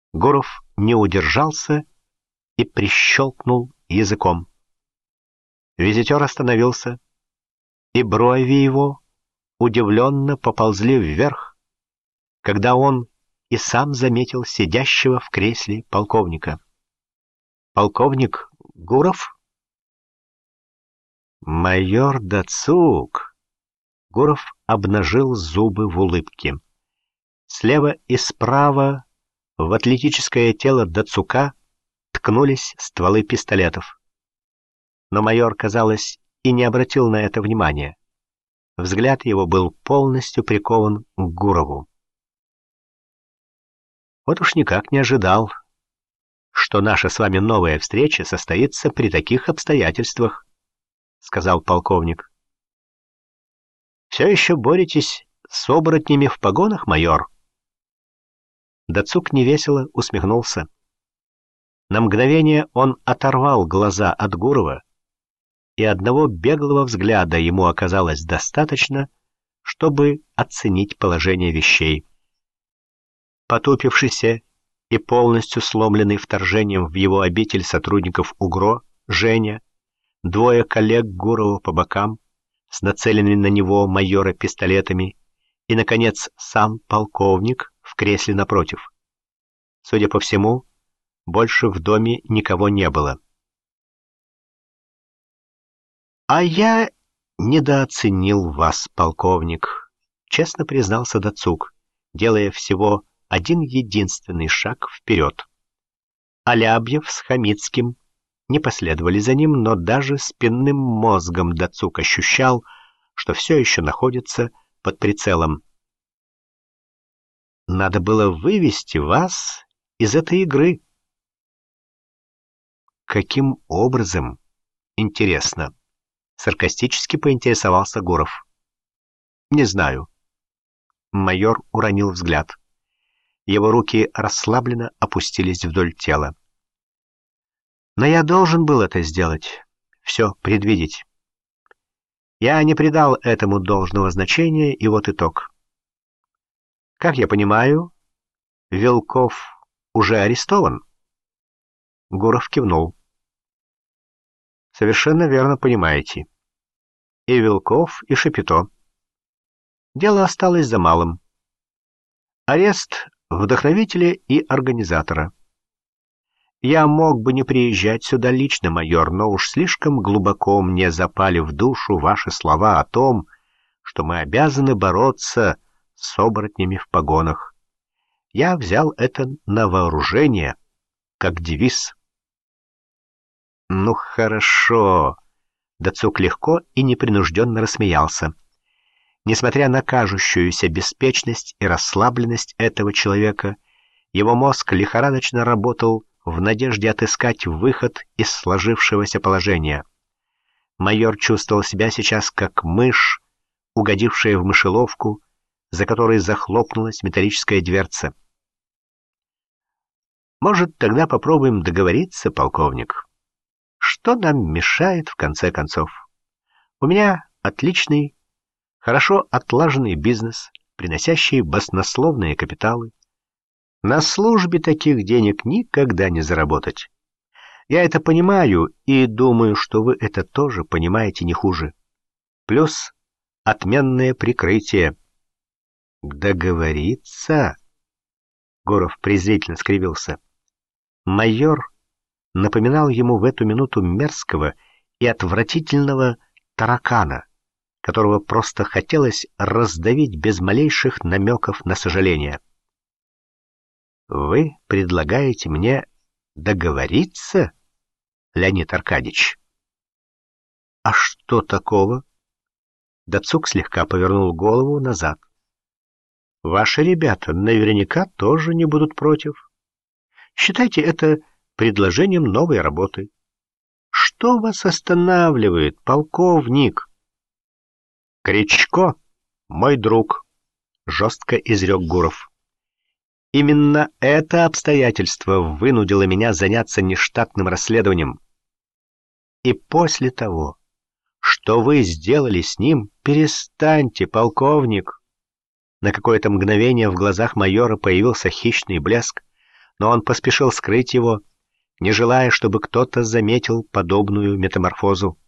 Гуров не удержался и прищелкнул языком. Визитер остановился, и брови его удивленно поползли вверх, когда он и сам заметил сидящего в кресле полковника. «Полковник Гуров?» «Майор Дацук!» Гуров обнажил зубы в улыбке. Слева и справа в атлетическое тело Дацука ткнулись стволы пистолетов. Но майор, казалось, и не обратил на это внимания. Взгляд его был полностью прикован к Гурову. «Вот уж никак не ожидал, что наша с вами новая встреча состоится при таких обстоятельствах», — сказал полковник. «Все еще боретесь с оборотнями в погонах, майор?» Дацук невесело усмехнулся. На мгновение он оторвал глаза от Гурова, и одного беглого взгляда ему оказалось достаточно, чтобы оценить положение вещей. Потупившийся и полностью сломленный вторжением в его обитель сотрудников УГРО Женя, двое коллег Гурова по бокам, с нацеленными на него майора пистолетами, и, наконец, сам полковник в кресле напротив. Судя по всему, больше в доме никого не было. «А я недооценил вас, полковник», — честно признался Дацук, делая всего один единственный шаг вперед. Алябьев с Хамицким не последовали за ним, но даже спинным мозгом Дацук ощущал, что все еще находится под прицелом. «Надо было вывести вас из этой игры». «Каким образом? Интересно», — саркастически поинтересовался Гуров. «Не знаю». Майор уронил взгляд. Его руки расслабленно опустились вдоль тела. «Но я должен был это сделать, все предвидеть. Я не придал этому должного значения, и вот итог. Как я понимаю, Вилков уже арестован?» Гуров кивнул. «Совершенно верно понимаете. И Вилков, и Шапито. Дело осталось за малым. Арест вдохновителя и организатора. Я мог бы не приезжать сюда лично, майор, но уж слишком глубоко мне запали в душу ваши слова о том, что мы обязаны бороться с оборотнями в погонах. Я взял это на вооружение, как девиз». «Ну хорошо», — Дацук легко и непринужденно рассмеялся. Несмотря на кажущуюся беспечность и расслабленность этого человека, его мозг лихорадочно работал в надежде отыскать выход из сложившегося положения. Майор чувствовал себя сейчас как мышь, угодившая в мышеловку, за которой захлопнулась металлическая дверца. «Может, тогда попробуем договориться, полковник? Что нам мешает, в конце концов? У меня отличный, хорошо отлаженный бизнес, приносящий баснословные капиталы. На службе таких денег никогда не заработать. Я это понимаю и думаю, что вы это тоже понимаете не хуже. Плюс отменное прикрытие». «Договориться?» Гуров презрительно скривился. Майор напоминал ему в эту минуту мерзкого и отвратительного таракана, которого просто хотелось раздавить без малейших намеков на сожаление. «Вы предлагаете мне договориться, Леонид Аркадьевич?» «А что такого?» Дацук слегка повернул голову назад. «Ваши ребята наверняка тоже не будут против. Считайте это предложением новой работы. Что вас останавливает, полковник?» «Кричко, мой друг», — жестко изрек Гуров. «Именно это обстоятельство вынудило меня заняться нештатным расследованием. И после того, что вы сделали с ним, перестаньте, полковник». На какое-то мгновение в глазах майора появился хищный блеск. но он поспешил скрыть его, не желая, чтобы кто-то заметил подобную метаморфозу.